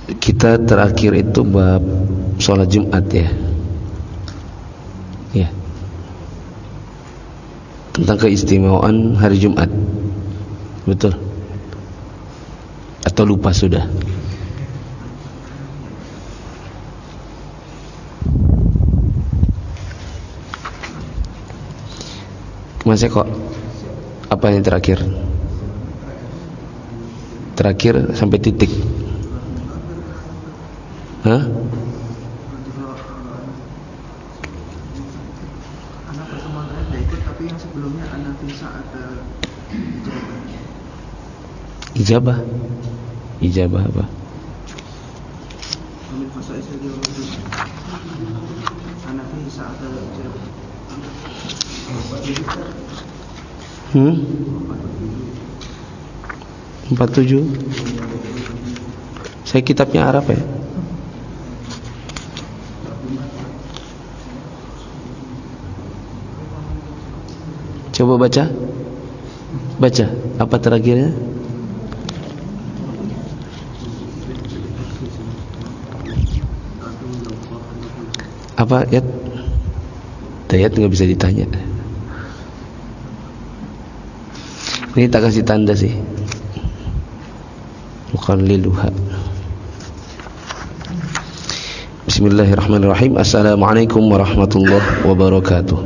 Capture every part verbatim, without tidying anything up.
kita terakhir itu bab sholat Jumat ya. Ya. Tentang keistimewaan hari Jumat. Betul? Atau lupa sudah? Mas Eko, apa yang terakhir? Terakhir sampai titik. Hah? Anak pertemuan terakhir tidak ikut, tapi yang sebelumnya anak bisa ada ijabah. Ijabah apa? Anak bisa ada Hmm? empat puluh tujuh. Saya kitabnya Arab ya. Coba baca. Baca. Apa terakhirnya? Apa ayat? Ayat nggak bisa ditanya. Ini tak kasih tanda sih. Muqalliluha. Bismillahirrahmanirrahim. Assalamualaikum warahmatullahi wabarakatuh.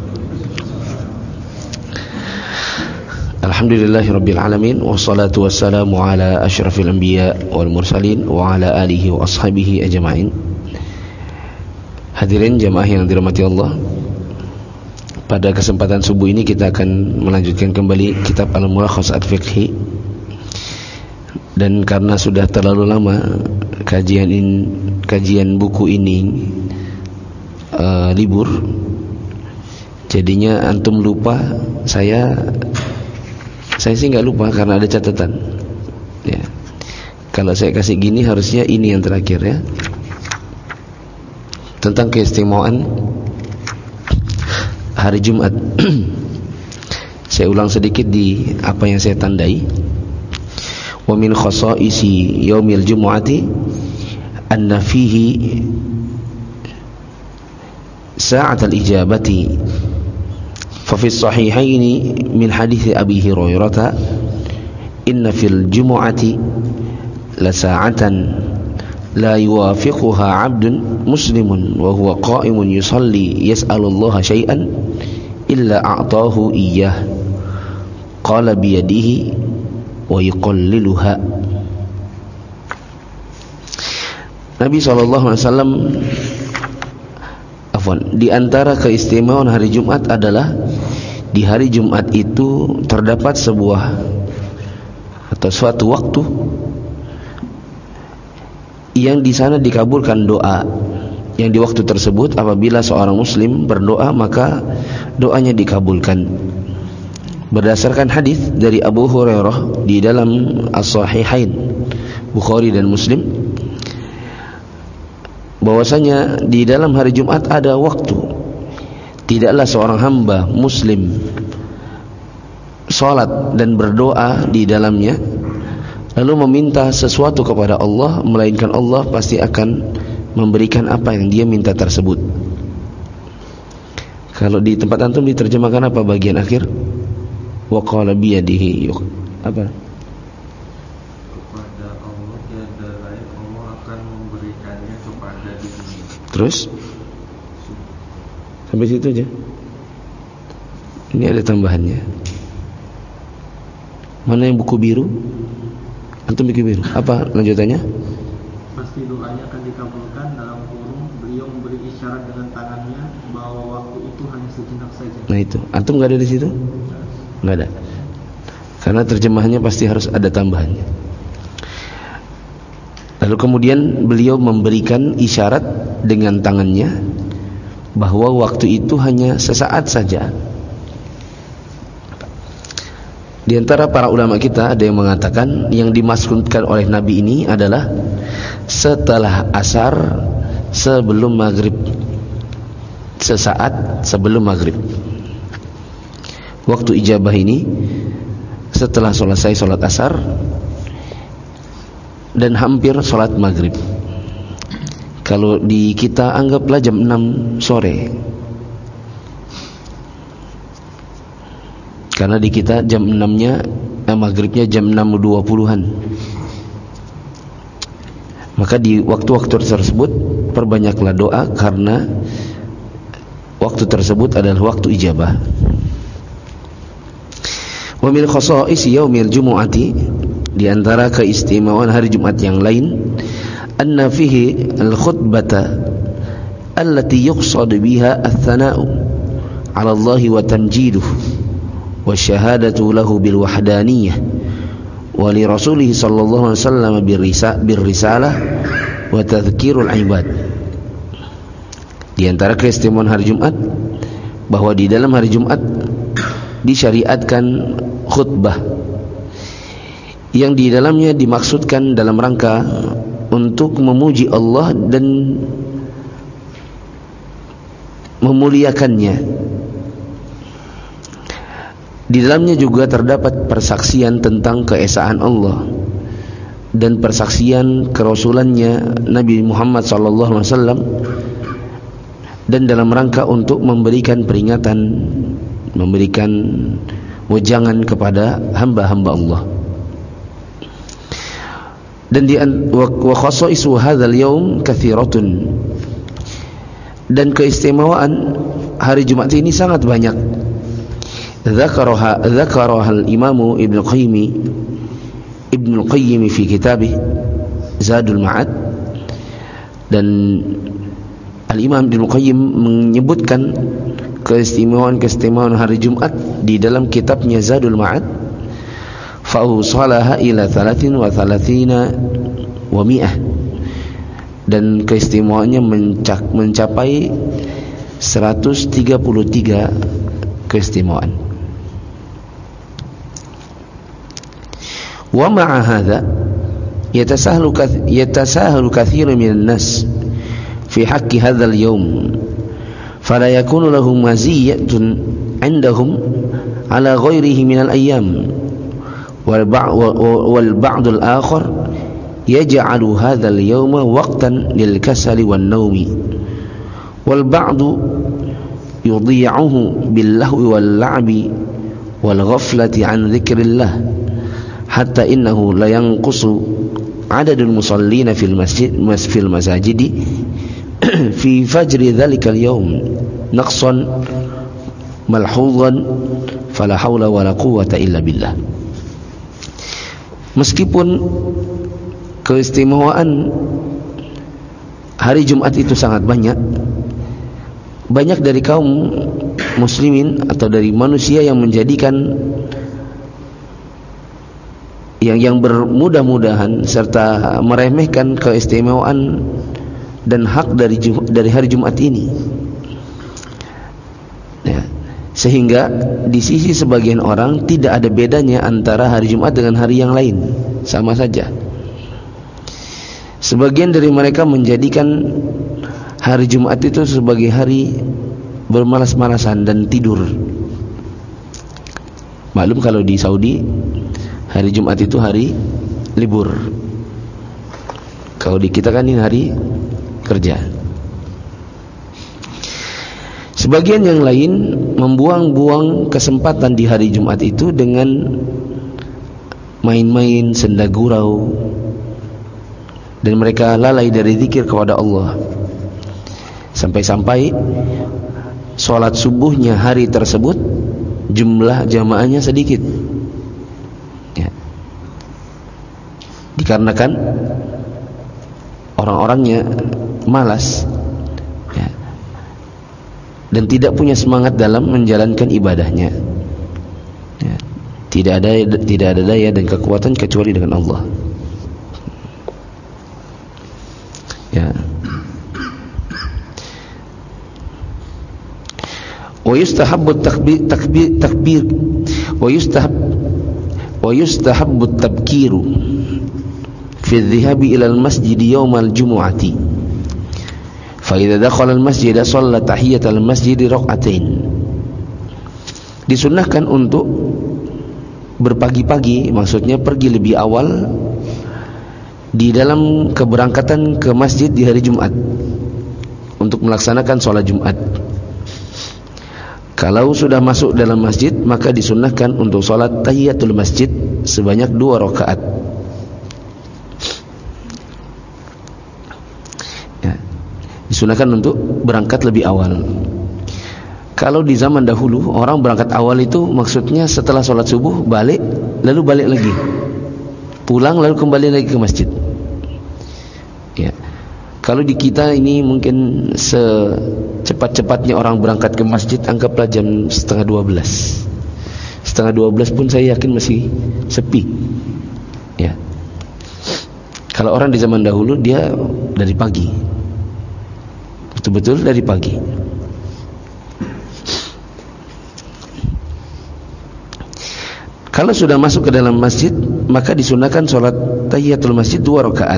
Alhamdulillahirabbil alamin, wassalatu wassalamu ala asyrafil anbiya wal mursalin wa ala alihi wa ashabihi ajma'in. Hadirin jamaah yang dirahmati Allah, pada kesempatan subuh ini kita akan melanjutkan kembali kitab Al-Mulakhas Al-Fiqhi. Dan karena sudah terlalu lama kajian in, kajian buku ini uh, libur, jadinya antum lupa. Saya saya sih nggak lupa karena ada catatan. Ya. Kalau saya kasih gini harusnya ini yang terakhir ya. Tentang keistimewaan hari Jumat. Saya ulang sedikit di apa yang saya tandai. Wa min khasaisi yaumil jumu'ati anna fihi sa'atal ijabati. Fa fi sahihaini min hadits Abi Hurairah inna fil jumu'ati la sa'atan la yuwafiquha 'abdun muslimun wa huwa qa'imun yusalli yas'alullaha syai'an illa a'tahu iyyah qala bi yadihi wa yuqalliluha. Nabi sallallahu alaihi wasallam afwan, di antara keistimewaan hari Jumat adalah di hari Jumat itu terdapat sebuah atau suatu waktu yang di sana dikabulkan doa. Yang di waktu tersebut apabila seorang muslim berdoa maka doanya dikabulkan. Berdasarkan hadis dari Abu Hurairah di dalam As-Sahihain Bukhari dan Muslim, bahwasanya di dalam hari Jumat ada waktu tidaklah seorang hamba muslim salat dan berdoa di dalamnya lalu meminta sesuatu kepada Allah, melainkan Allah pasti akan memberikan apa yang dia minta tersebut. Kalau di tempat antum diterjemahkan apa bagian akhir? Wa qala bi yadihi apa? Kepada Allah tiada lain, Allah akan memberikannya kepada dirinya. Terus? Sampai situ aja. Ini ada tambahannya. Mana yang buku biru? Antum buku biru. Apa lanjutannya? pasti doanya akan dikabulkan. Dalam kurung beliau memberi isyarat dengan tangannya bahwa waktu itu hanya sejenak saja. Nah itu, antum nggak ada di situ? Nggak ada. Karena terjemahannya pasti harus ada tambahannya. Lalu kemudian beliau memberikan isyarat dengan tangannya bahwa waktu itu hanya sesaat saja. Di antara para ulama kita ada yang mengatakan yang dimaksudkan oleh Nabi ini adalah setelah asar sebelum maghrib, sesaat sebelum maghrib. Waktu ijabah ini setelah selesai sholat asar dan hampir sholat maghrib. Kalau di kita anggaplah jam enam sore, karena di kita jam enam-nya eh, maghribnya jam enam dua puluhan. Maka di waktu-waktu tersebut perbanyaklah doa, karena waktu tersebut adalah waktu ijabah. Wa min khasa'is yaumil jumu'ati, di antara keistimewaan hari Jumat yang lain, anna fihi al-khutbata allati yuqsad biha ats-tsana'u 'ala Allah wa tamjiduhu wa syahadatu lahu bil wahdaniyah wa li rasulih sallallahu alaihi wasallam bir risalah wa tadhkirul ibad. Di antara keistimewaan hari Jumat bahwa di dalam hari Jumat disyariatkan khutbah yang di dalamnya dimaksudkan dalam rangka untuk memuji Allah dan memuliakannya. Di dalamnya juga terdapat persaksian tentang keesaan Allah dan persaksian kerasulannya Nabi Muhammad sallallahu alaihi wasallam, dan dalam rangka untuk memberikan peringatan, memberikan wejangan kepada hamba-hamba Allah. Dan di wa khasaisu hadzal yaum katsiratun, dan keistimewaan hari Jumat ini sangat banyak. Dzakaraha dzakaraha al-Imam Ibnu Qayyim Ibnu Qayyim fi kitabih Zadul Ma'ad, dan Al-Imam Ibnu Qayyim menyebutkan keistimewaan-keistimewaan hari Jumat di dalam kitabnya Zadul Ma'ad. Fa'usalaha ila thalathin wa thalathina wa mi'ah, dan keistimewaannya mencapai seratus tiga puluh tiga keistimewaan. Wa ma'a hadza yatasahhalu yatasahhalu katsirun minan nas fi haqqi hadzal yaum, fala yakunu lahum maziyatun 'indahum 'ala ghairihi minal ayyam, wal ba'd al akhar yaj'alu hadzal yawma waqtan lil kasali wan naumi, wal ba'd yudhi'uhu bil lahwi wal la'bi wal ghaflati 'an dzikrillah, hatta innahu la yanqusu 'adadul musallina fil masjid fil masajidi fi fajri dzalikal yawm naqsan malhuzan fala haula wala quwwata illa billah. Meskipun keistimewaan hari Jumat itu sangat banyak, banyak dari kaum muslimin atau dari manusia yang menjadikan yang yang bermudah-mudahan serta meremehkan keistimewaan dan hak dari dari hari Jumat ini, ya, sehingga di sisi sebagian orang tidak ada bedanya antara hari Jumat dengan hari yang lain, sama saja. Sebagian dari mereka menjadikan hari Jumat itu sebagai hari bermalas-malasan dan tidur. Maklum kalau di Saudi hari Jumat itu hari libur. Kalau di kita kan ini hari kerja. Sebagian yang lain membuang-buang kesempatan di hari Jumat itu dengan main-main, senda gurau, dan mereka lalai dari zikir kepada Allah. Sampai-sampai sholat subuhnya hari tersebut jumlah jamaahnya sedikit, ya, dikarenakan orang-orangnya malas, ya, dan tidak punya semangat dalam menjalankan ibadahnya, ya. Tidak ada tidak ada daya dan kekuatan kecuali dengan Allah, ya. Wa yustahabbu takbir takbir takbir wa yustahab wa yustahabbu tabkiru fi adh-dhahabi ila al-masjid yawm al-jumu'ati, fa idza dakhala al-masjid shalla tahiyyat al-masjid rak'atain. Disunnahkan untuk berpagi-pagi, maksudnya pergi lebih awal di dalam keberangkatan ke masjid di hari Jumat untuk melaksanakan sholat Jumat. Kalau sudah masuk dalam masjid, maka disunnahkan untuk sholat tahiyatul masjid sebanyak dua rakaat. Ya, disunahkan untuk berangkat lebih awal. Kalau di zaman dahulu orang berangkat awal itu maksudnya setelah sholat subuh balik, lalu balik lagi, pulang lalu kembali lagi ke masjid. Ya, kalau di kita ini mungkin secepat-cepatnya orang berangkat ke masjid, anggaplah jam setengah dua belas. Setengah dua belas pun saya yakin masih sepi. Ya, kalau orang di zaman dahulu dia dari pagi, betul-betul dari pagi. Kalau sudah masuk ke dalam masjid, maka disunahkan sholat tahiyatul masjid dua rakaat.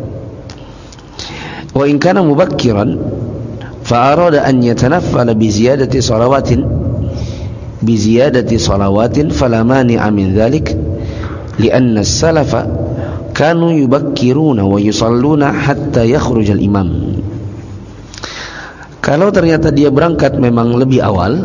Wa in kana mubakkiran fa arada an yatanaffala bi ziyadati salawatin bi ziyadati salawatin fala mani'a min dhalik li'anna as-salafa kanu yubakkiruna wa yusalluna hatta yakhruj al-imam. Kalau ternyata dia berangkat memang lebih awal,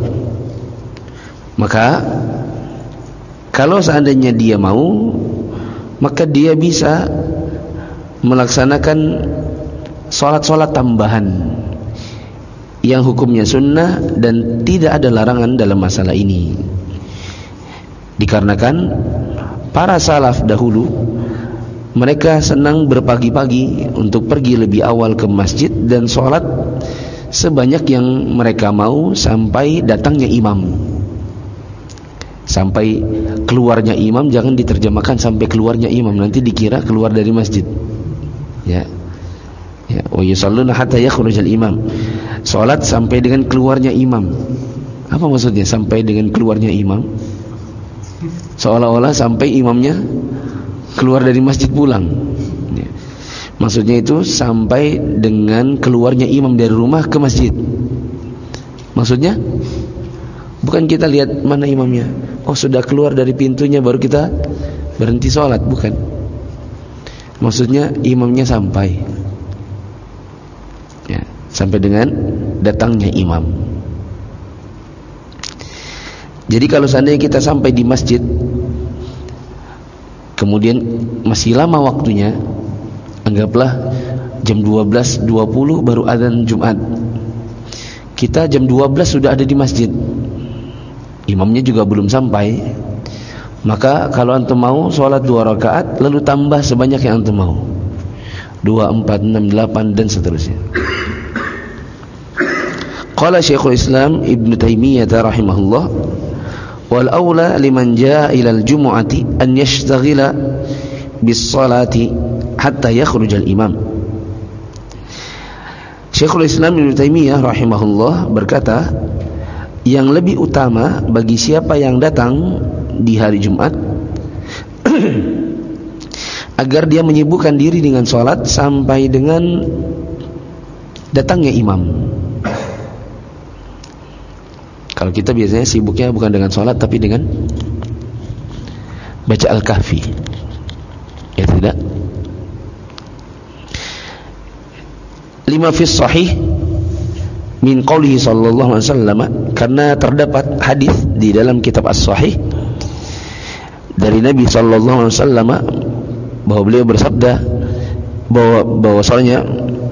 maka kalau seandainya dia mau, maka dia bisa melaksanakan sholat-sholat tambahan yang hukumnya sunnah dan tidak ada larangan dalam masalah ini. Dikarenakan para salaf dahulu mereka senang berpagi-pagi untuk pergi lebih awal ke masjid dan sholat sebanyak yang mereka mau sampai datangnya imam. Sampai keluarnya imam, jangan diterjemahkan sampai keluarnya imam, nanti dikira keluar dari masjid. Ya. Ya, wa yusalluna hatta yakhrujal imam. Salat sampai dengan keluarnya imam. Apa maksudnya sampai dengan keluarnya imam? Seolah-olah sampai imamnya keluar dari masjid pulang. Ya. Maksudnya itu sampai dengan keluarnya imam dari rumah ke masjid. Maksudnya bukan kita lihat mana imamnya, oh sudah keluar dari pintunya baru kita berhenti sholat, bukan. Maksudnya imamnya sampai, ya, sampai dengan datangnya imam. Jadi kalau seandainya kita sampai di masjid, kemudian masih lama waktunya, anggaplah jam dua belas dua puluh baru adzan Jumat, kita jam dua belas sudah ada di masjid, imamnya juga belum sampai, maka kalau antum mau sholat dua rakaat lalu tambah sebanyak yang antum mau, dua, empat, enam, delapan dan seterusnya. Qala Syekhul Islam Ibnu Taimiyah rahimahullah, wal aula liman jaa ila al jumu'ati an yashtaghila bis salati hatta yakhruj al imam. Syekhul Islam Ibnu Taimiyah rahimahullah berkata, yang lebih utama bagi siapa yang datang di hari Jumat agar dia menyibukkan diri dengan sholat sampai dengan datangnya imam. Kalau kita biasanya sibuknya bukan dengan sholat tapi dengan baca Al-Kahfi, ya tidak? Lima fis sahih min qawlihi sallallahu alaihi wasallam, karena terdapat hadis di dalam kitab As-Sahih dari Nabi sallallahu alaihi wasallam bahwa beliau bersabda bahwa bahwasanya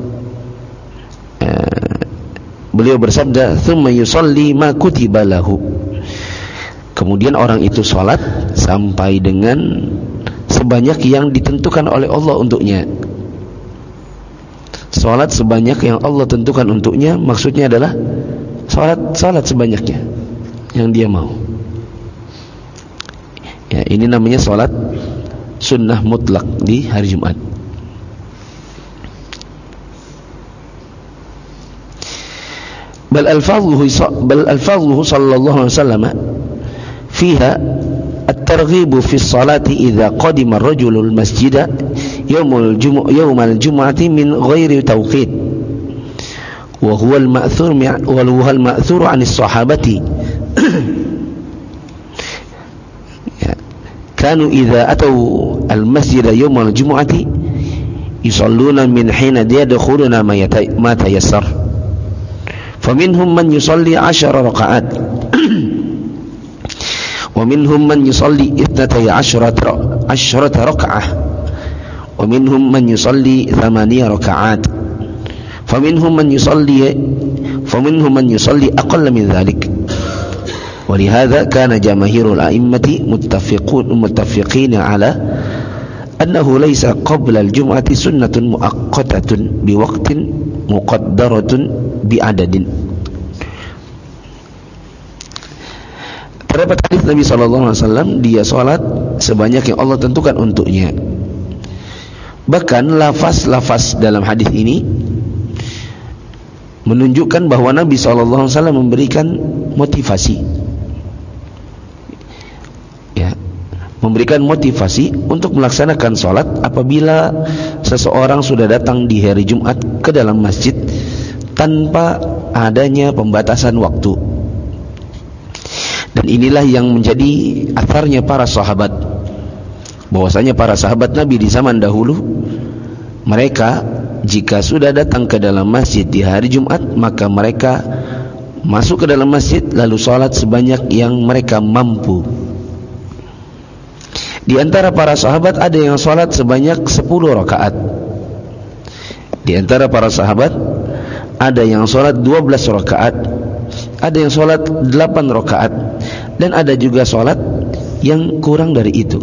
uh, beliau bersabda tsumma yusalli ma kutiba lahu, kemudian orang itu salat sampai dengan sebanyak yang ditentukan oleh Allah untuknya. Salat sebanyak yang Allah tentukan untuknya, maksudnya adalah salat salat sebanyaknya yang dia mau. Ya, ini namanya salat sunnah mutlak di hari Jumat. Bal alfazuhu bal alfazuhu sallallahu alaihi wasallam fiha at-targhib fi as-salati idza qadima ar-rajulu al-masjida yawmul jumu'ah yawmal jumu'ati min ghairi tawqit wa huwa al-ma'thur wa huwa al-ma'thur 'an as-sahabati kanu idza atau al-masjida yawmal jumu'ati yusalluna min hina yadkhuluna ma tayassar. Faminhum man yusalli ashara raka'at wa minhum man yusalli ithnatay ashrata ashrata raka'ah wa minhum man yusalli thamaniya raka'at faminhum man yusalli faminhum man yusalli aqalla min dhalik. ولهذا كان جماهير الأئمة متفقون متفقين على أنه ليس قبل الجمعة سنة مؤقتة بوقت مقدرة بعدد. Terdapat hadis Nabi sallallahu alaihi wasallam, dia salat sebanyak yang Allah tentukan untuknya. Bahkan lafaz-lafaz dalam hadis ini menunjukkan bahwa Nabi sallallahu alaihi wasallam memberikan motivasi. Memberikan motivasi untuk melaksanakan sholat apabila seseorang sudah datang di hari Jumat ke dalam masjid tanpa adanya pembatasan waktu. Dan inilah yang menjadi atharnya para sahabat, bahwasanya para sahabat Nabi di zaman dahulu, mereka jika sudah datang ke dalam masjid di hari Jumat, maka mereka masuk ke dalam masjid lalu sholat sebanyak yang mereka mampu. Di antara para sahabat ada yang sholat sebanyak sepuluh rakaat. Di antara para sahabat ada yang sholat dua belas rakaat, ada yang sholat delapan rakaat, dan ada juga sholat yang kurang dari itu.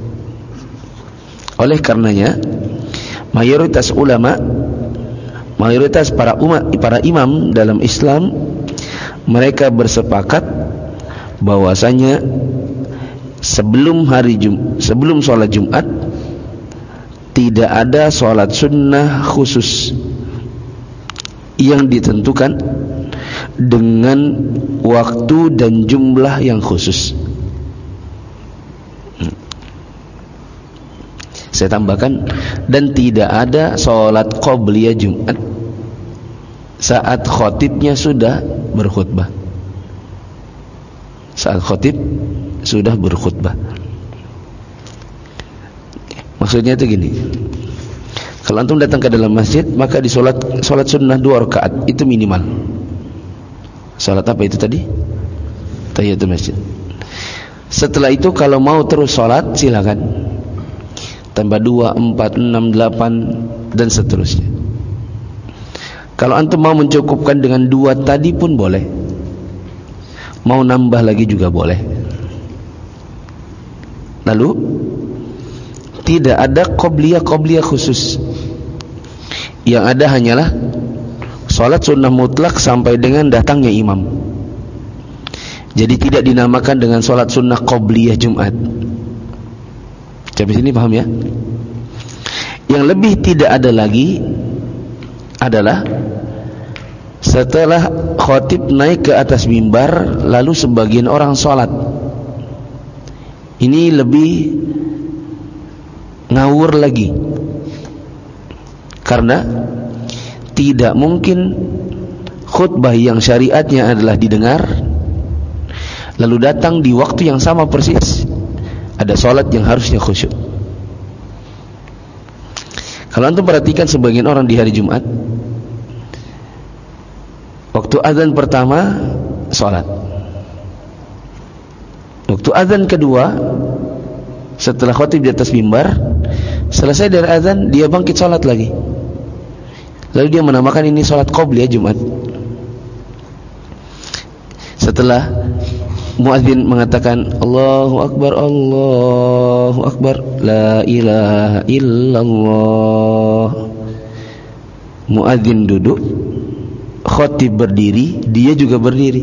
Oleh karenanya mayoritas ulama, mayoritas para umat, para imam dalam Islam, mereka bersepakat bahwasanya sebelum hari Jum, sebelum sholat Jumat tidak ada sholat sunnah khusus yang ditentukan dengan waktu dan jumlah yang khusus. hmm. Saya tambahkan, dan tidak ada sholat qobliyah Jumat saat khotibnya sudah berkhutbah. Saat khotib sudah berkhutbah. Maksudnya itu gini, kalau antum datang ke dalam masjid, maka di sholat, sholat sunnah dua rakaat itu minimal. Sholat apa itu tadi? Tahiyatul masjid. Setelah itu kalau mau terus sholat silakan, tambah dua, empat, enam, delapan dan seterusnya. Kalau antum mau mencukupkan dengan dua tadi pun boleh, mau nambah lagi juga boleh. Lalu tidak ada qobliyah-qobliyah khusus. Yang ada hanyalah sholat sunnah mutlak sampai dengan datangnya imam. Jadi tidak dinamakan dengan sholat sunnah qobliyah Jumat. Sampai sini paham ya? Yang lebih tidak ada lagi adalah setelah khatib naik ke atas mimbar, lalu sebagian orang sholat. Ini lebih ngawur lagi, karena tidak mungkin khutbah yang syariatnya adalah didengar lalu datang di waktu yang sama persis ada sholat yang harusnya khusyuk. Kalau antum perhatikan sebagian orang di hari Jumat, waktu azan pertama sholat, waktu azan kedua setelah khatib di atas mimbar, selesai dari azan dia bangkit sholat lagi, lalu dia menamakan ini sholat qobliyah Jumat. Setelah muadzin mengatakan Allahu Akbar, Allahu Akbar, la ilaha illallah, muadzin duduk, khatib berdiri, dia juga berdiri.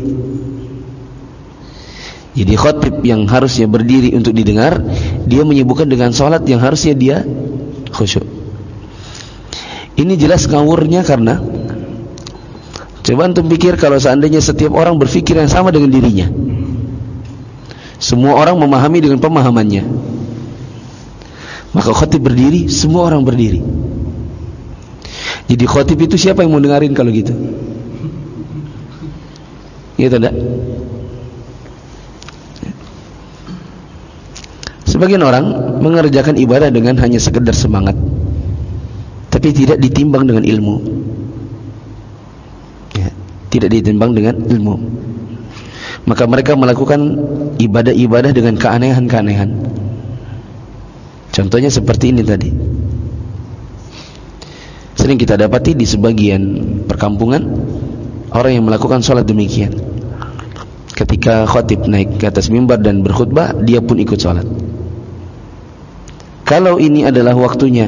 Jadi khatib yang harusnya berdiri untuk didengar, dia menyebutkan dengan sholat yang harusnya dia khusyuk. Ini jelas ngawurnya, karena coba antum pikir kalau seandainya setiap orang berpikir yang sama dengan dirinya, semua orang memahami dengan pemahamannya, maka khatib berdiri, semua orang berdiri. Jadi khatib itu siapa yang mau dengerin kalau gitu? Ya tidak? Sebagian orang mengerjakan ibadah dengan hanya sekedar semangat, tapi tidak ditimbang dengan ilmu. Ya, tidak ditimbang dengan ilmu. Maka mereka melakukan ibadah-ibadah dengan keanehan-keanehan. Contohnya seperti ini tadi. Sering kita dapati di sebagian perkampungan orang yang melakukan sholat demikian. Ketika khatib naik ke atas mimbar dan berkhutbah, dia pun ikut sholat. Kalau ini adalah waktunya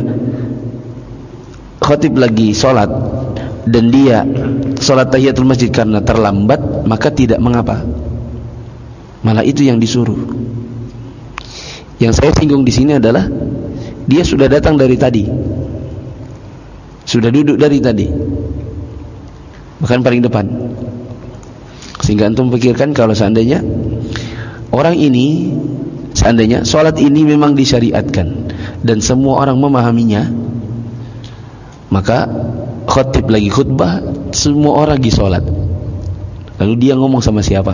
khatib lagi sholat dan dia sholat tahiyatul masjid karena terlambat, maka tidak mengapa. Malah itu yang disuruh. Yang saya singgung di sini adalah dia sudah datang dari tadi, sudah duduk dari tadi, bahkan paling depan. Sehingga antum pikirkan kalau seandainya orang ini, seandainya sholat ini memang disyariatkan dan semua orang memahaminya, maka khatib lagi khutbah, semua orang lagi sholat, lalu dia ngomong sama siapa?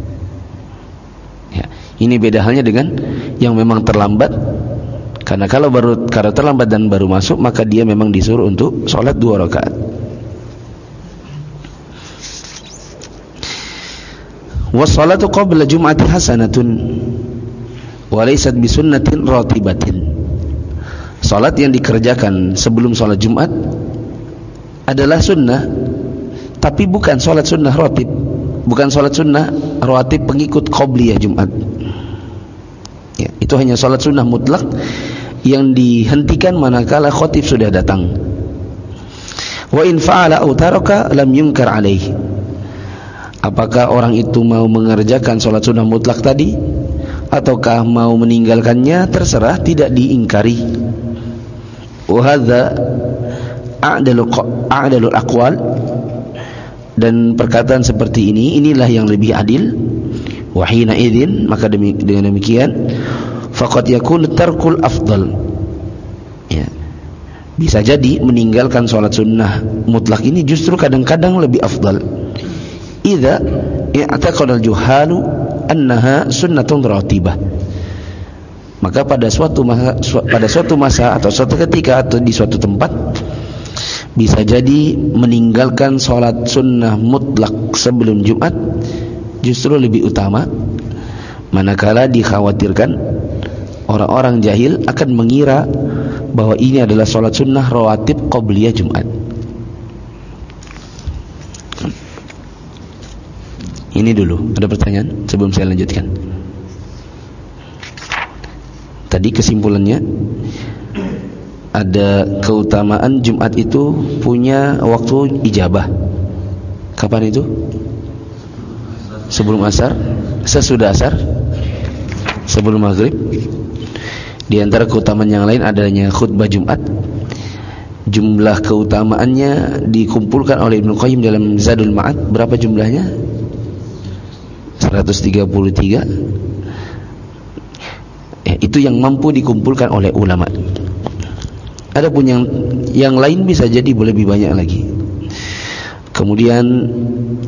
Ya, ini beda halnya dengan yang memang terlambat. Karena kalau baru kalau terlambat dan baru masuk, maka dia memang disuruh untuk sholat dua rakaat. Wassalatu qabla jum'ati hasanatun wa laysat bisunnatin ratibatin. Salat yang dikerjakan sebelum salat Jumat adalah sunnah, tapi bukan salat sunnah ratib, bukan salat sunnah ratib pengikut qabliyah Jumat. Ya, itu hanya salat sunnah mutlak yang dihentikan manakala khatib sudah datang. Wa in fa'ala aw taraka lam yunkar alaihi. Apakah orang itu mau mengerjakan sholat sunnah mutlak tadi ataukah mau meninggalkannya, terserah, tidak diingkari. Wahadha a'dalul a'dalul aqwal, dan perkataan seperti ini inilah yang lebih adil. Wahina idzin, maka dengan demikian faqad yakun tarkul afdal. Ya, bisa jadi meninggalkan sholat sunnah mutlak ini justru kadang-kadang lebih afdal. Idza i'taqada al-juhalu annaha sunnatun ratibah. Maka pada suatu masa, pada suatu masa atau suatu ketika atau di suatu tempat bisa jadi meninggalkan sholat sunnah mutlak sebelum Jumat justru lebih utama, manakala dikhawatirkan orang-orang jahil akan mengira bahwa ini adalah sholat sunnah rawatib qabliyah Jumat. Ini dulu, ada pertanyaan sebelum saya lanjutkan. Tadi kesimpulannya ada keutamaan Jumat itu punya waktu ijabah. Kapan itu? Sebelum asar, sesudah asar, sebelum maghrib. Di antara keutamaan yang lain adanya khutbah Jumat. Jumlah keutamaannya dikumpulkan oleh Ibnu Qayyim dalam Zadul Ma'ad. Berapa jumlahnya? seratus tiga puluh tiga. Ya, itu yang mampu dikumpulkan oleh ulama. Adapun yang yang lain bisa jadi lebih banyak lagi. Kemudian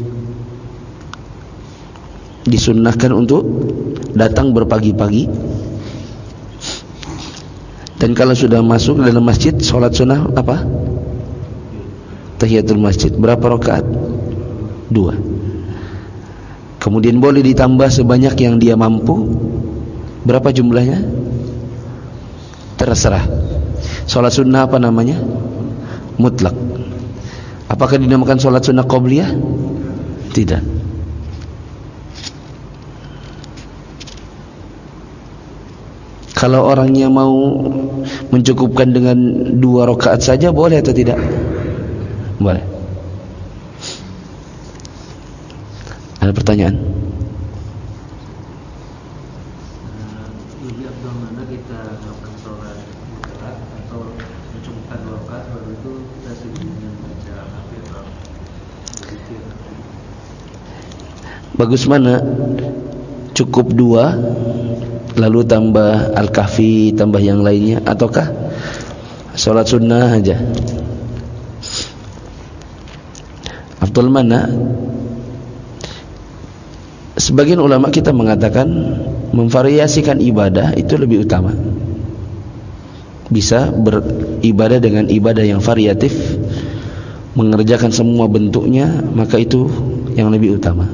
disunnahkan untuk datang berpagi-pagi. Dan kalau sudah masuk dalam masjid, sholat sunnah apa? Tahiyatul masjid. Berapa rakaat? Dua. Kemudian boleh ditambah sebanyak yang dia mampu. Berapa jumlahnya? Terserah. Salat sunnah apa namanya? Mutlak. Apakah dinamakan salat sunnah qabliyah? Tidak. Kalau orangnya mau mencukupkan dengan dua rakaat saja, boleh atau tidak? Boleh. Ada pertanyaan? Lebih abdul mana kita melakukan sholat mutlak atau mencukupkan dua rakaat baru itu kita sibuk dengan baca hafid atau berzikir? Bagus mana? Cukup dua lalu tambah al-kahfi, tambah yang lainnya, ataukah sholat sunnah aja? Afdal mana? Sebagian ulama kita mengatakan memvariasikan ibadah itu lebih utama. bisa beribadah dengan ibadah yang variatif, mengerjakan semua bentuknya, maka itu yang lebih utama.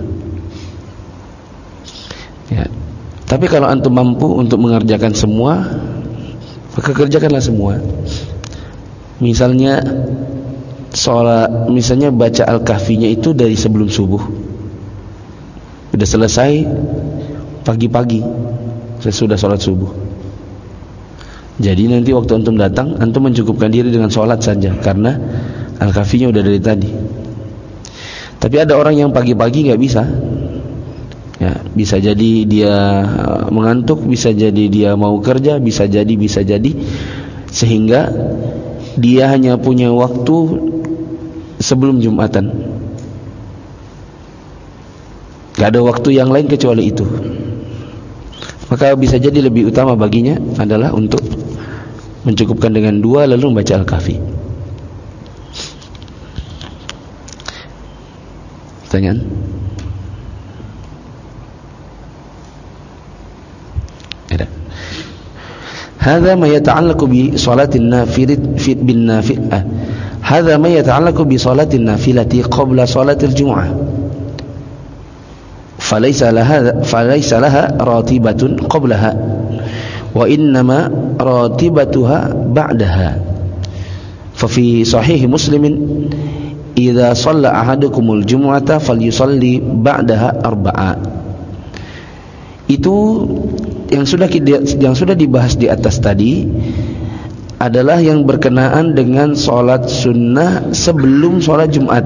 Ya. Tapi kalau antum mampu untuk mengerjakan semua, maka kerjakanlah semua. Misalnya sholat, misalnya baca Al-Kahfinya itu dari sebelum subuh, sudah selesai pagi-pagi sesudah sholat subuh. Jadi nanti waktu antum datang, antum mencukupkan diri dengan sholat saja, karena Al-Kahfinya udah dari tadi. Tapi ada orang yang pagi-pagi nggak bisa. Ya, bisa jadi dia mengantuk, bisa jadi dia mau kerja, bisa jadi bisa jadi sehingga dia hanya punya waktu sebelum Jumatan. Gak ada waktu yang lain kecuali itu. Maka bisa jadi lebih utama baginya adalah untuk mencukupkan dengan dua lalu membaca Al-Kahfi. Pertanyaan? Ada. Hadza ma yata'allaqu bi salatin nafil fi bin nafil. Hadza ma yata'allaqu bi salatin nafilati qabla salatil jumu'ah. Falaysa laha falaysa laha ratibatun qablaha wa innama ratibatuha ba'daha. Fa fi sahih Muslimin idza shalla ahadukumul jumu'ata falyusalli ba'daha arba'a. Itu yang sudah yang sudah dibahas di atas tadi adalah yang berkenaan dengan sholat sunnah sebelum sholat Jumat,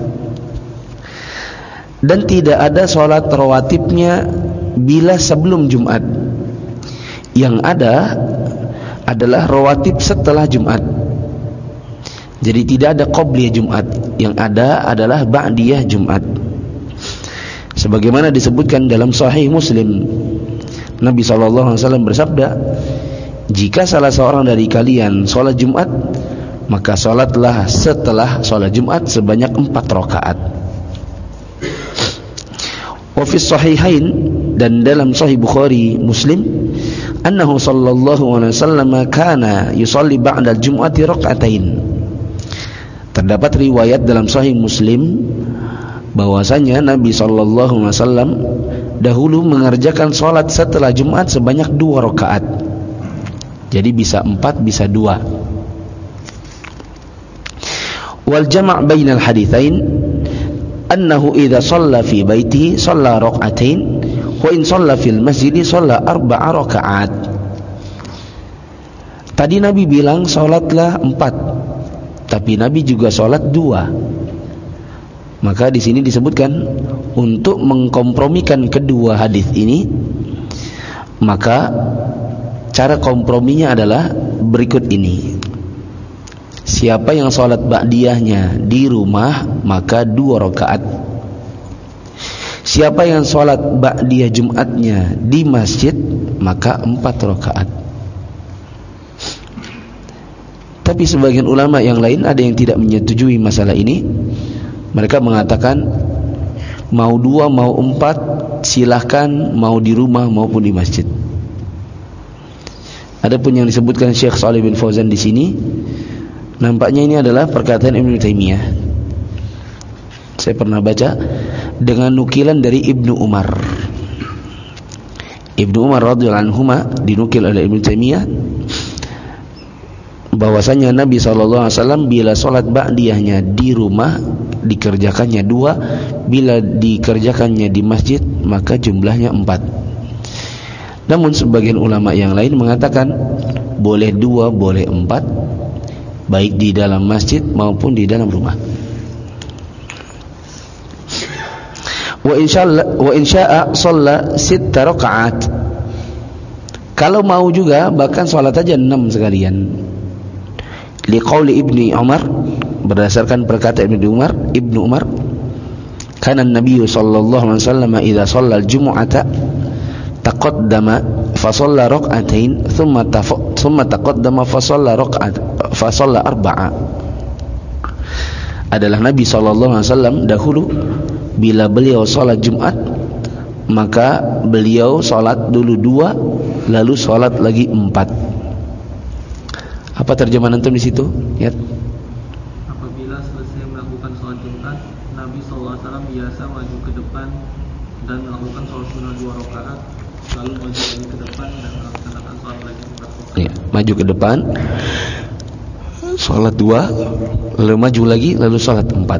dan tidak ada sholat rawatibnya bila sebelum Jumat. Yang ada adalah rawatib setelah Jumat. Jadi tidak ada qobliyah Jumat, yang ada adalah ba'diyah Jumat. Sebagaimana disebutkan dalam Sahih Muslim, Nabi shallallahu alaihi wasallam bersabda, jika salah seorang dari kalian sholat Jumat, maka sholatlah setelah sholat Jumat sebanyak empat rakaat. Wa fi sahihain, dan dalam Sahih Bukhari Muslim, annahu sallallahu alaihi wasallam kana yusalli ba'da al-jum'ati raka'atain. Terdapat riwayat dalam Sahih Muslim bahwasanya Nabi sallallahu alaihi wasallam dahulu mengerjakan sholat setelah Jumat sebanyak dua rakaat. Jadi bisa empat, bisa dua. Wal jama' bainal haditsain annahu idza shalla fi baitihi shalla rak'atain wa in shalla fil masjid shalla arba'a rakaat. Tadi Nabi bilang sholatlah empat, tapi Nabi juga sholat dua. Maka di sini disebutkan untuk mengkompromikan kedua hadis ini, maka cara komprominya adalah berikut ini. Siapa yang sholat ba'diyahnya di rumah, maka dua rakaat. Siapa yang sholat ba'diyah Jumatnya di masjid, maka empat rakaat. Tapi sebagian ulama yang lain ada yang tidak menyetujui masalah ini. Mereka mengatakan mau dua mau empat silahkan, mau di rumah maupun di masjid. Adapun yang disebutkan Syekh Shalih bin Fauzan di sini, nampaknya ini adalah perkataan Ibnu Taimiyah. Saya pernah baca dengan nukilan dari Ibnu Umar. Ibnu Umar radhiyallahu anhuma dinukil oleh Ibnu Taimiyah bahwasanya Nabi shallallahu alaihi wasallam bila sholat ba'diyahnya di rumah dikerjakannya dua, bila dikerjakannya di masjid maka jumlahnya empat. Namun sebagian ulama yang lain mengatakan boleh dua, boleh empat, baik di dalam masjid maupun di dalam rumah. Wa insyaallah wa insya'a shalla sitta rakaat. Kalau mau juga bahkan salat aja enam sekalian. Liqauli Ibnu Umar, berdasarkan perkataan Ibnu Umar, Ibnu Umar, kana Nabi sallallahu alaihi wasallam idza shalla al-jumu'ata taqaddama fa shalla rak'atain thumma tafa thumma taqaddama fa shalla rak'at fa shalla arba'a. Adalah Nabi sallallahu alaihi wasallam dahulu bila beliau salat Jumat, maka beliau salat dulu dua, lalu salat lagi empat. Apa terjemahan antum di situ? Ya. Apabila selesai melakukan sholat Jumat, Nabi shallallahu alaihi wasallam biasa maju ke depan dan melakukan sholat sunnah dua rakaat, lalu maju lagi ke depan dan melaksanakan sholat lagi empat rakaat. Ya, maju ke depan, sholat dua, lalu maju lagi, lalu sholat empat.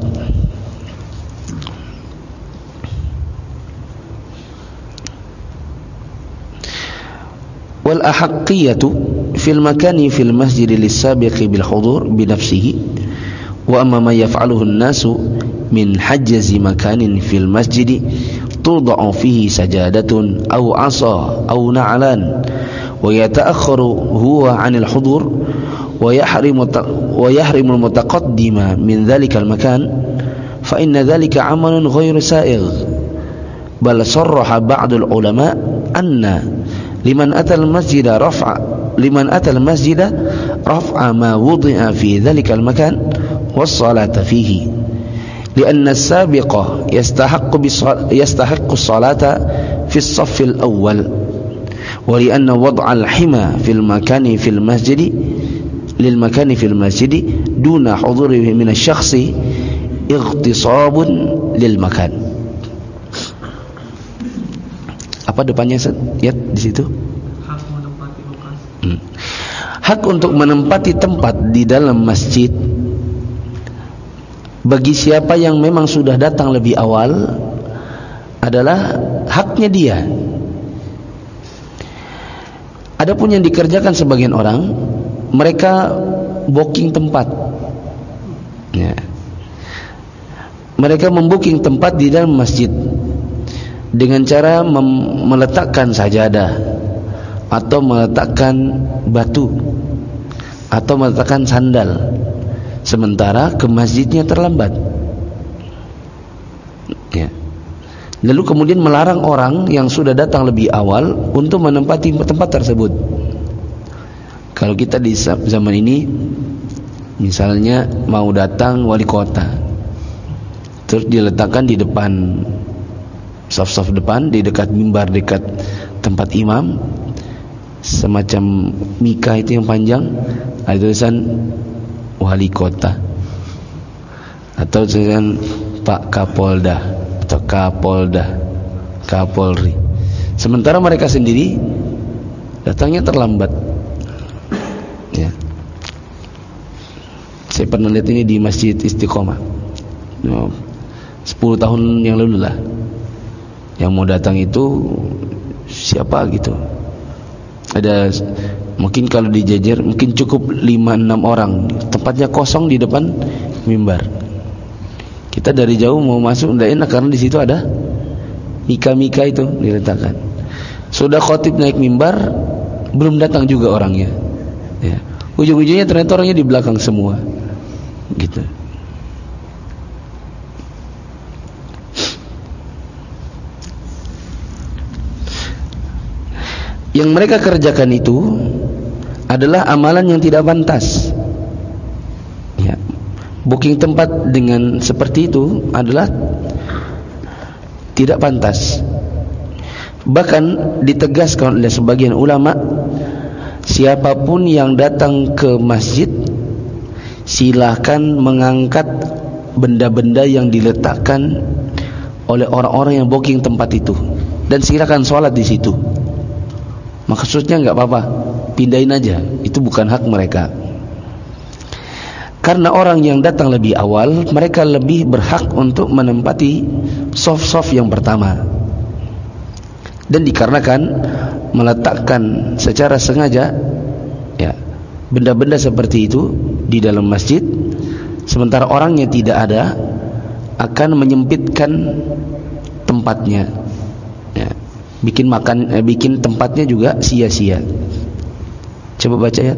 Wal ahaqqiyatu fil makani fil masjid lis-sabiqi bil hudur bi nafsihi wa amma ma yaf'aluhu an-nasu min hajzi makanin fil masjid tud'u fihi sajadatun aw 'asa aw na'lan wa yata'akhkharu huwa 'anil hudur wa yahrimu wa yahrimu al-mutaqaddima min dhalika al-makan fa inna dhalika 'amalun ghairu sa'igh bal sarraha ba'd al-ulama anna liman atal masjida raf'a liman atal masjida raf'a ma wudi'a fi dhalika al-makan was-salata fihi li'anna as-sabiqa yastahiqqu yastahiqqu as-salata fi as-saff al-awwal wa li'anna wad'a al-hima fi al-makani fi al-masjid lil makani fi al-masjid duna hudurihi min asy-syakhsi ightisabun lil makan. Apa depannya ya di situ? Hak menempati lokasi. Hmm. Hak untuk menempati tempat di dalam masjid bagi siapa yang memang sudah datang lebih awal adalah haknya dia. Adapun yang dikerjakan sebagian orang, mereka booking tempat. Ya. Mereka membooking tempat di dalam masjid dengan cara mem- meletakkan sajadah atau meletakkan batu atau meletakkan sandal sementara ke masjidnya terlambat ya. Lalu kemudian melarang orang yang sudah datang lebih awal untuk menempati tempat tersebut. Kalau kita di zaman ini misalnya mau datang wali kota, terus diletakkan di depan saf-saf depan, di dekat mimbar, dekat tempat imam, semacam mika itu yang panjang, ada tulisan wali kota atau tulisan Pak Kapolda atau Kapolda, Kapolri. Sementara mereka sendiri datangnya terlambat. Ya. Saya pernah lihat ini di Masjid Istiqomah. sepuluh tahun yang lalu lah. Yang mau datang itu siapa gitu. Ada mungkin kalau dijajar mungkin cukup lima enam orang. Tempatnya kosong di depan mimbar. Kita dari jauh mau masuk enggak enak karena di situ ada mika-mika itu diletakkan. Sudah khotib naik mimbar, belum datang juga orangnya. Ya. Ujung-ujungnya ternyata orangnya di belakang semua. Gitu. Yang mereka kerjakan itu adalah amalan yang tidak pantas. Ya. Booking tempat dengan seperti itu adalah tidak pantas. Bahkan ditegaskan oleh sebagian ulama, siapapun yang datang ke masjid silakan mengangkat benda-benda yang diletakkan oleh orang-orang yang booking tempat itu dan silakan sholat di situ. Maksudnya enggak apa-apa, pindahin aja, itu bukan hak mereka. Karena orang yang datang lebih awal, mereka lebih berhak untuk menempati soft-soft yang pertama. Dan dikarenakan meletakkan secara sengaja ya benda-benda seperti itu di dalam masjid, sementara orangnya tidak ada, akan menyempitkan tempatnya. Ya. Bikin makan, eh, bikin tempatnya juga sia-sia. Coba baca ya.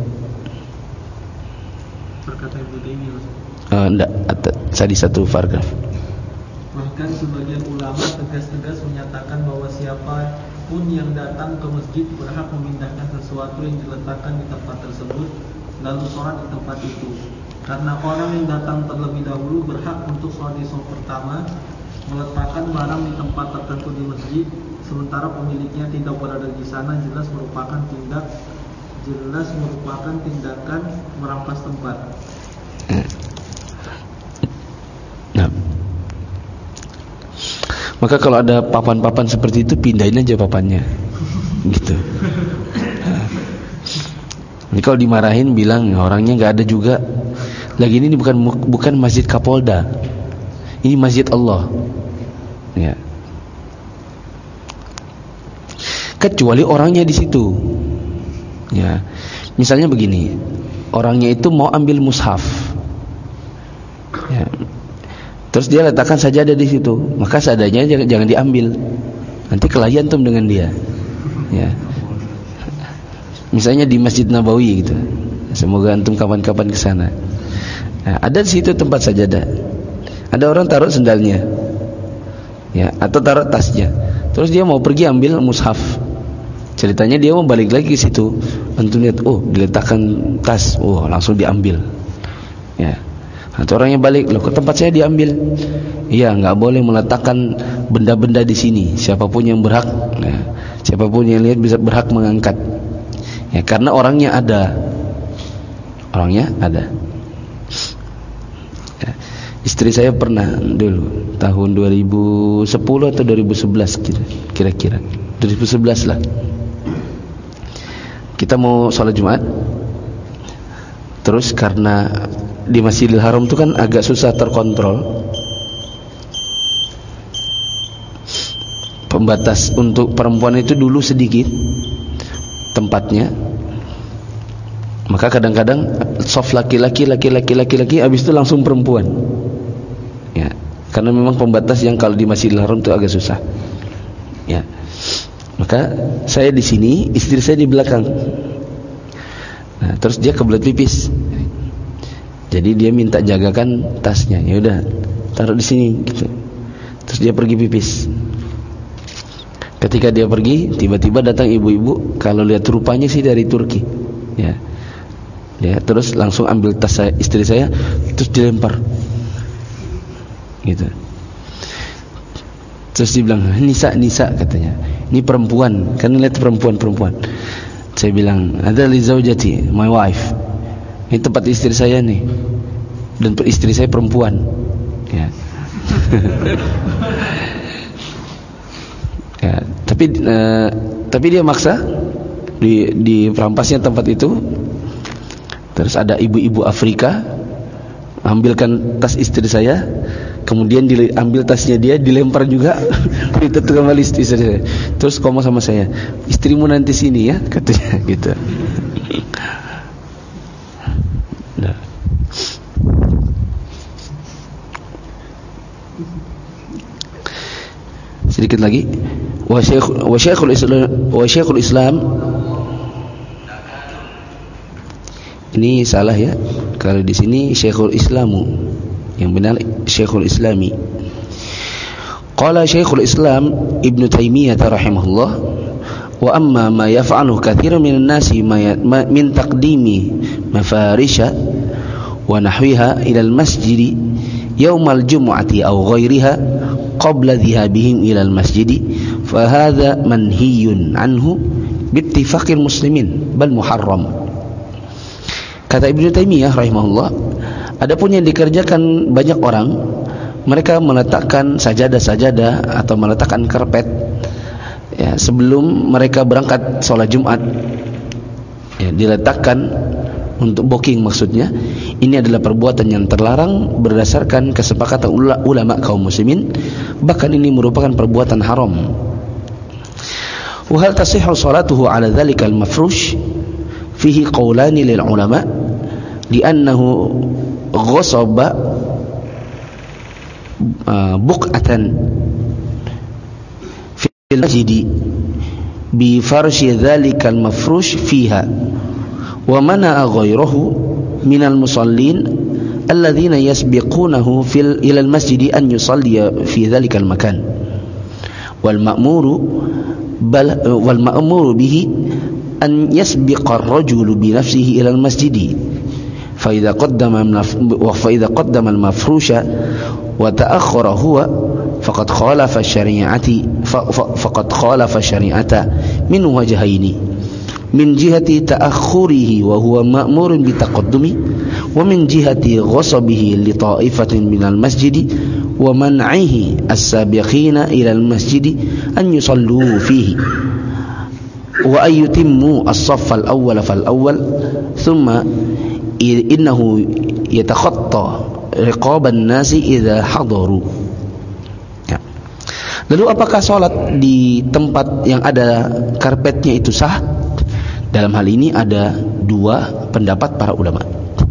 Berkata Ibnu Taimiyah. Uh, enggak, tadi satu paragraf. Bahkan sebagian ulama tegas-tegas menyatakan bahwa siapapun yang datang ke masjid berhak memindahkan sesuatu yang diletakkan di tempat tersebut lalu sholat di tempat itu. Karena orang yang datang terlebih dahulu berhak untuk sholat di shaf pertama, meletakkan barang di tempat tertentu di masjid, sementara pemiliknya tidak berada di sana, jelas merupakan tindak jelas merupakan tindakan merampas tempat. Nah, maka kalau ada papan-papan seperti itu, pindahin aja papannya, gitu. Ini kalau dimarahin bilang orangnya nggak ada juga. Lagi ini bukan bukan masjid Kapolda, ini masjid Allah. Ya. Kecuali orangnya di situ. Ya. Misalnya begini, orangnya itu mau ambil mushaf. Ya. Terus dia letakkan sajadah di situ, maka sajadahnya jangan, jangan diambil. Nanti kelahian tuh dengan dia. Ya. Misalnya di Masjid Nabawi gitu. Semoga antum kapan-kapan ke sana. Nah, ada di situ tempat sajadah. Ada orang taruh sendalnya. Ya, atau taruh tasnya. Terus dia mau pergi ambil mushaf. Ceritanya dia mau balik lagi ke situ. Antum lihat, oh, diletakkan tas. Oh, langsung diambil. Ya. Atau orangnya balik, loh ke tempat saya diambil. Iya, enggak boleh meletakkan benda-benda di sini. Siapapun yang berhak, ya, siapapun yang lihat bisa berhak mengangkat. Ya, karena orangnya ada. Orangnya ada. Ya. Istri saya pernah dulu tahun dua ribu sepuluh atau dua ribu sebelas kira-kira. dua ribu sebelas lah. Kita mau sholat Jumat. Terus karena di Masjidil Haram itu kan agak susah terkontrol. Pembatas untuk perempuan itu dulu sedikit tempatnya. Maka kadang-kadang soft laki-laki, laki-laki, laki-laki, habis itu langsung perempuan. Ya, karena memang pembatas yang kalau di Masjidil Haram itu agak susah. Ya. Maka saya di sini, istri saya di belakang. Nah, terus dia kebelet pipis. Jadi dia minta jagakan tasnya. Ya udah, taruh di sini gitu. Terus dia pergi pipis. Ketika dia pergi, tiba-tiba datang ibu-ibu, kalau lihat rupanya sih dari Turki. Ya. Ya, terus langsung ambil tas saya, istri saya, terus dilempar. Gitu. Terus dia bilang, "Nisa, Nisa," katanya. Ini perempuan, kan lihat perempuan-perempuan. Saya bilang, "Ada li zaujati, my wife." Ini tempat istri saya nih. Dan istri saya perempuan. Ya. Ya, tapi uh, tapi dia maksa di di perampasnya tempat itu. Terus ada ibu-ibu Afrika ambilkan tas istri saya, kemudian diambil tasnya dia, dilempar juga, ditutup kembali istri saya. Terus ngomong sama saya, "Istrimu nanti sini ya," katanya gitu. Nah. Sedikit lagi. Wa syekh wa syekhul Islam wa syekhul Islam. Ini salah ya. Kalau di sini Syekhul Islamu, yang benar Syekhul Islami. Qala Syekhul Islam Ibnu Taimiyah rahimahullah, wa amma ma yaf'aluhu katsirun minan nasi min taqdimi mafarisha wa nahwiha ila al-masjid yawm al-jum'ati aw ghayriha qabla dhihabihim ila al-masjid fa hadha manhiyun anhu bi ittifaqil muslimin bal muharram. Kata Ibnu Taimiyah rahimahullah, adapun yang dikerjakan banyak orang, mereka meletakkan sajadah-sajadah atau meletakkan karpet ya, sebelum mereka berangkat sholat Jumat ya, diletakkan untuk booking maksudnya. Ini adalah perbuatan yang terlarang berdasarkan kesepakatan ulama kaum muslimin, bahkan ini merupakan perbuatan haram. Wa hal tasihhu salatuhu ala dzalikal mafrush fihi qawlani lil ulama li'annahu ghasaba buq'atan fil masjid bi farshi dzalikal mafrush fiha wa mana'a ghayrahu minal musallin alladhina yasbiqunahu fil ila al masjid an yusalli fi dzalikal makan wal ma'muru bal wal ma'muru bihi an yasbiqa ar-rajulu bi nafsihi ila al-masjid fa idza qaddama wa fa idza qaddama al-mafrusha wa ta'akhkhara huwa faqad khalafa asy-syari'ati faqad khalafa asy-syari'ata min wajhaini min jihati ta'akhurihi wa huwa ma'murun bi taqaddumi wa min jihati ghasabihi li ta'ifatin minal masjidi wa man'ihi as-sabiqina ila al-masjidi an yusallu fihi wa ay yutimmu as-saff al-awwal fal-awwal thumma innahu yatakhatta riqaban nasi idza hadaru. Ya. Lalu apakah salat di tempat yang ada karpetnya itu sah? Dalam hal ini ada dua pendapat para ulama.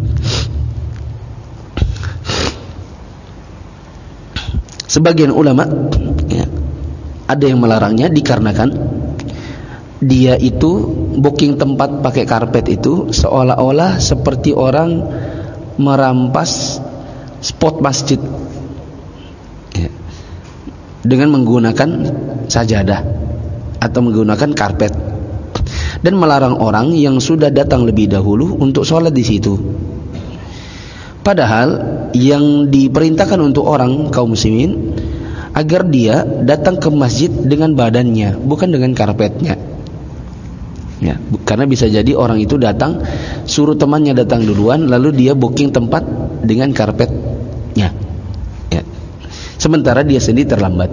Sebagian ulama ya, ada yang melarangnya dikarenakan dia itu booking tempat pakai karpet itu seolah-olah seperti orang merampas spot masjid ya, dengan menggunakan sajadah atau menggunakan karpet, dan melarang orang yang sudah datang lebih dahulu untuk sholat di situ. Padahal yang diperintahkan untuk orang kaum muslimin agar dia datang ke masjid dengan badannya, bukan dengan karpetnya. Ya, karena bisa jadi orang itu datang suruh temannya datang duluan, lalu dia booking tempat dengan karpetnya. Ya. Sementara dia sendiri terlambat.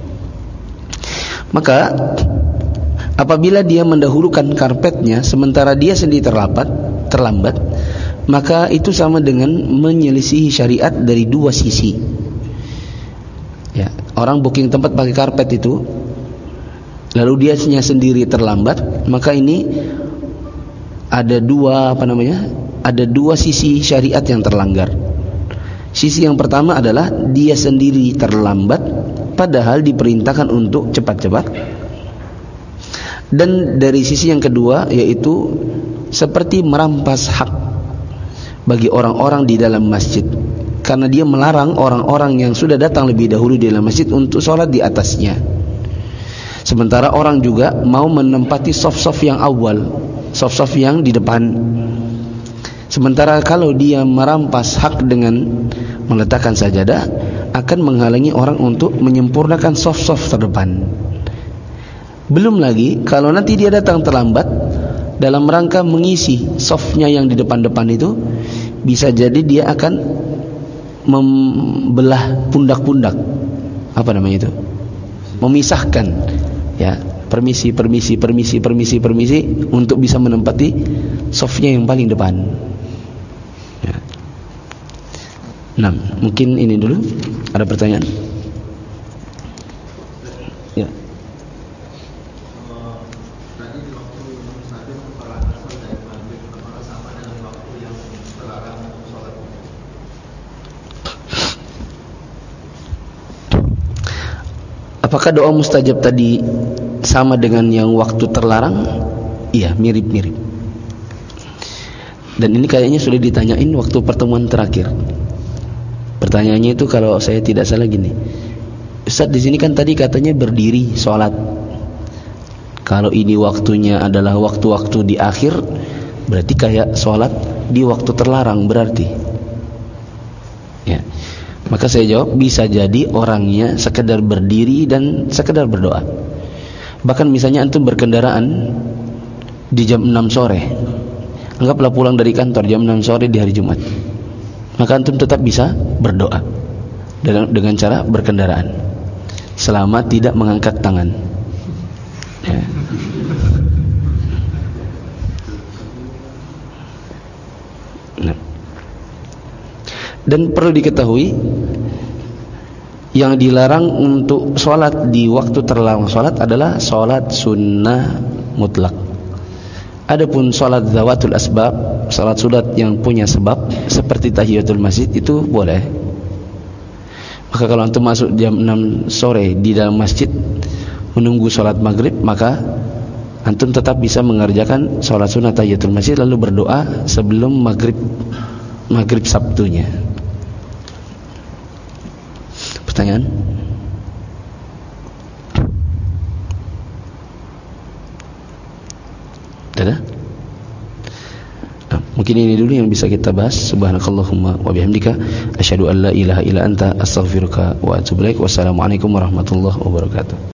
Maka apabila dia mendahulukan karpetnya sementara dia sendiri terlambat, terlambat, maka itu sama dengan menyelisihi syariat dari dua sisi. Ya, orang booking tempat pakai karpet itu lalu dia sendiri terlambat, maka ini ada dua apa namanya? Ada dua sisi syariat yang terlanggar. Sisi yang pertama adalah dia sendiri terlambat padahal diperintahkan untuk cepat-cepat. Dan dari sisi yang kedua yaitu seperti merampas hak bagi orang-orang di dalam masjid, karena dia melarang orang-orang yang sudah datang lebih dahulu di dalam masjid untuk sholat di atasnya. Sementara orang juga mau menempati sof-sof yang awal, sof-sof yang di depan. Sementara kalau dia merampas hak dengan meletakkan sajadah, akan menghalangi orang untuk menyempurnakan sof-sof terdepan. Belum lagi kalau nanti dia datang terlambat dalam rangka mengisi softnya yang di depan-depan itu, bisa jadi dia akan membelah pundak-pundak, apa namanya itu, memisahkan ya, permisi permisi permisi permisi permisi untuk bisa menempati softnya yang paling depan ya. Nah, mungkin ini dulu, ada pertanyaan ya. Apakah doa mustajab tadi sama dengan yang waktu terlarang? Iya, mirip-mirip. Dan ini kayaknya sudah ditanyain waktu pertemuan terakhir. Pertanyaannya itu kalau saya tidak salah gini, Ustaz, di sini kan tadi katanya berdiri sholat. Kalau ini waktunya adalah waktu-waktu di akhir, berarti kayak sholat di waktu terlarang berarti. Ya. Maka saya jawab, bisa jadi orangnya sekedar berdiri dan sekedar berdoa. Bahkan misalnya antum berkendaraan di jam enam sore, anggaplah pulang dari kantor jam enam sore di hari Jumat, maka antum tetap bisa berdoa dengan, dengan cara berkendaraan selama tidak mengangkat tangan ya. Nah. Dan perlu diketahui, yang dilarang untuk sholat di waktu terlarang sholat adalah sholat sunnah mutlak. Adapun sholat zawatul asbab, sholat sunat yang punya sebab seperti tahiyatul masjid, itu boleh. Maka kalau antum masuk jam enam sore di dalam masjid menunggu sholat maghrib, maka antum tetap bisa mengerjakan sholat sunat tahiyatul masjid lalu berdoa sebelum maghrib maghrib Sabtunya. Pertanyaan? Ada? Nah, mungkin ini dulu yang bisa kita bahas. Subhanakallahumma wa bihamdika asyhadu an la ilaha illa anta astaghfiruka wa atubu ilaik. Wassalamualaikum warahmatullahi wabarakatuh.